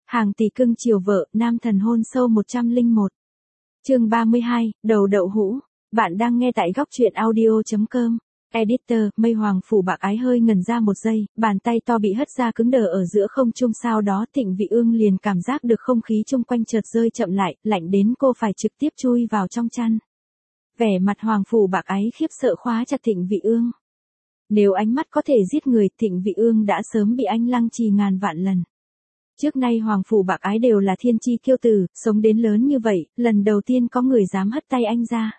Hàng tỷ cưng chiều vợ, nam thần hôn sâu 101. Chương 32, đầu đậu hũ. Bạn đang nghe tại góc truyện audio.com. Editor, mây hoàng phủ bạc ái hơi ngần ra một giây, bàn tay to bị hất ra cứng đờ ở giữa không trung, sau đó Thịnh Vị Ương liền cảm giác được không khí chung quanh chợt rơi chậm lại, lạnh đến cô phải trực tiếp chui vào trong chăn. Vẻ mặt hoàng phủ bạc ái khiếp sợ khóa chặt Thịnh Vị Ương. Nếu ánh mắt có thể giết người, Thịnh Vị Ương đã sớm bị anh lăng trì ngàn vạn lần. Trước nay hoàng phủ bạc ái đều là thiên chi kiêu tử, sống đến lớn như vậy, lần đầu tiên có người dám hất tay anh ra.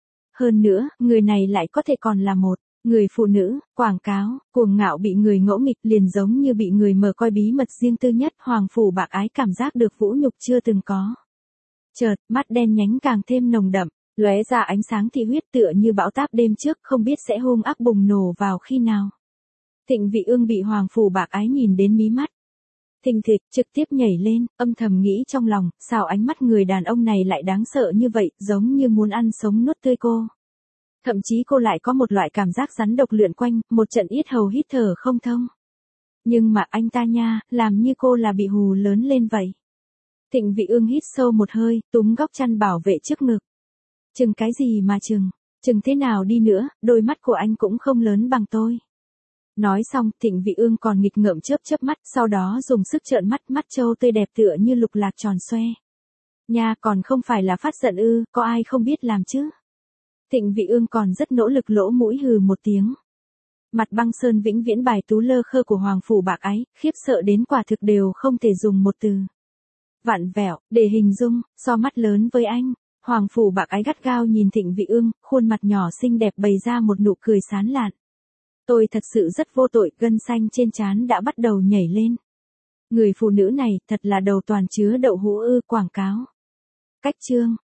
Hơn nữa, người này lại có thể còn là một người phụ nữ, quảng cáo, cuồng ngạo bị người ngỗ nghịch, liền giống như bị người mở coi bí mật riêng tư nhất. Hoàng phủ bạc ái cảm giác được vũ nhục chưa từng có. Chợt, mắt đen nhánh càng thêm nồng đậm, lóe ra ánh sáng thị huyết tựa như bão táp đêm trước, không biết sẽ hung ác bùng nổ vào khi nào. Thịnh Vị Ương bị hoàng phủ bạc ái nhìn đến mí mắt thình thịch, trực tiếp nhảy lên, âm thầm nghĩ trong lòng, sao ánh mắt người đàn ông này lại đáng sợ như vậy, giống như muốn ăn sống nuốt tươi cô. Thậm chí cô lại có một loại cảm giác rắn độc lượn quanh, một trận yết hầu hít thở không thông. Nhưng mà anh ta nha, làm như cô là bị hù lớn lên vậy. Thịnh Vị Ương hít sâu một hơi, túm góc chăn bảo vệ trước ngực. Chừng cái gì mà chừng thế nào đi nữa, đôi mắt của anh cũng không lớn bằng tôi. Nói xong, Thịnh Vị Ương còn nghịch ngợm chớp mắt, sau đó dùng sức trợn mắt, mắt trâu tươi đẹp tựa như lục lạc tròn xoe. Nha, còn không phải là phát giận ư, có ai không biết làm chứ? Thịnh Vị Ương còn rất nỗ lực lỗ mũi hừ một tiếng. Mặt băng sơn vĩnh viễn bài tú lơ khơ của hoàng phủ bạc ái, khiếp sợ đến quả thực đều không thể dùng một từ vặn vẹo để hình dung, so mắt lớn với anh. Hoàng phủ bạc ái gắt gao nhìn Thịnh Vị Ương, khuôn mặt nhỏ xinh đẹp bày ra một nụ cười sán lạn. Tôi thật sự rất vô tội, gân xanh trên trán đã bắt đầu nhảy lên. Người phụ nữ này thật là đầu toàn chứa đậu hũ ư, quảng cáo. Cách chương.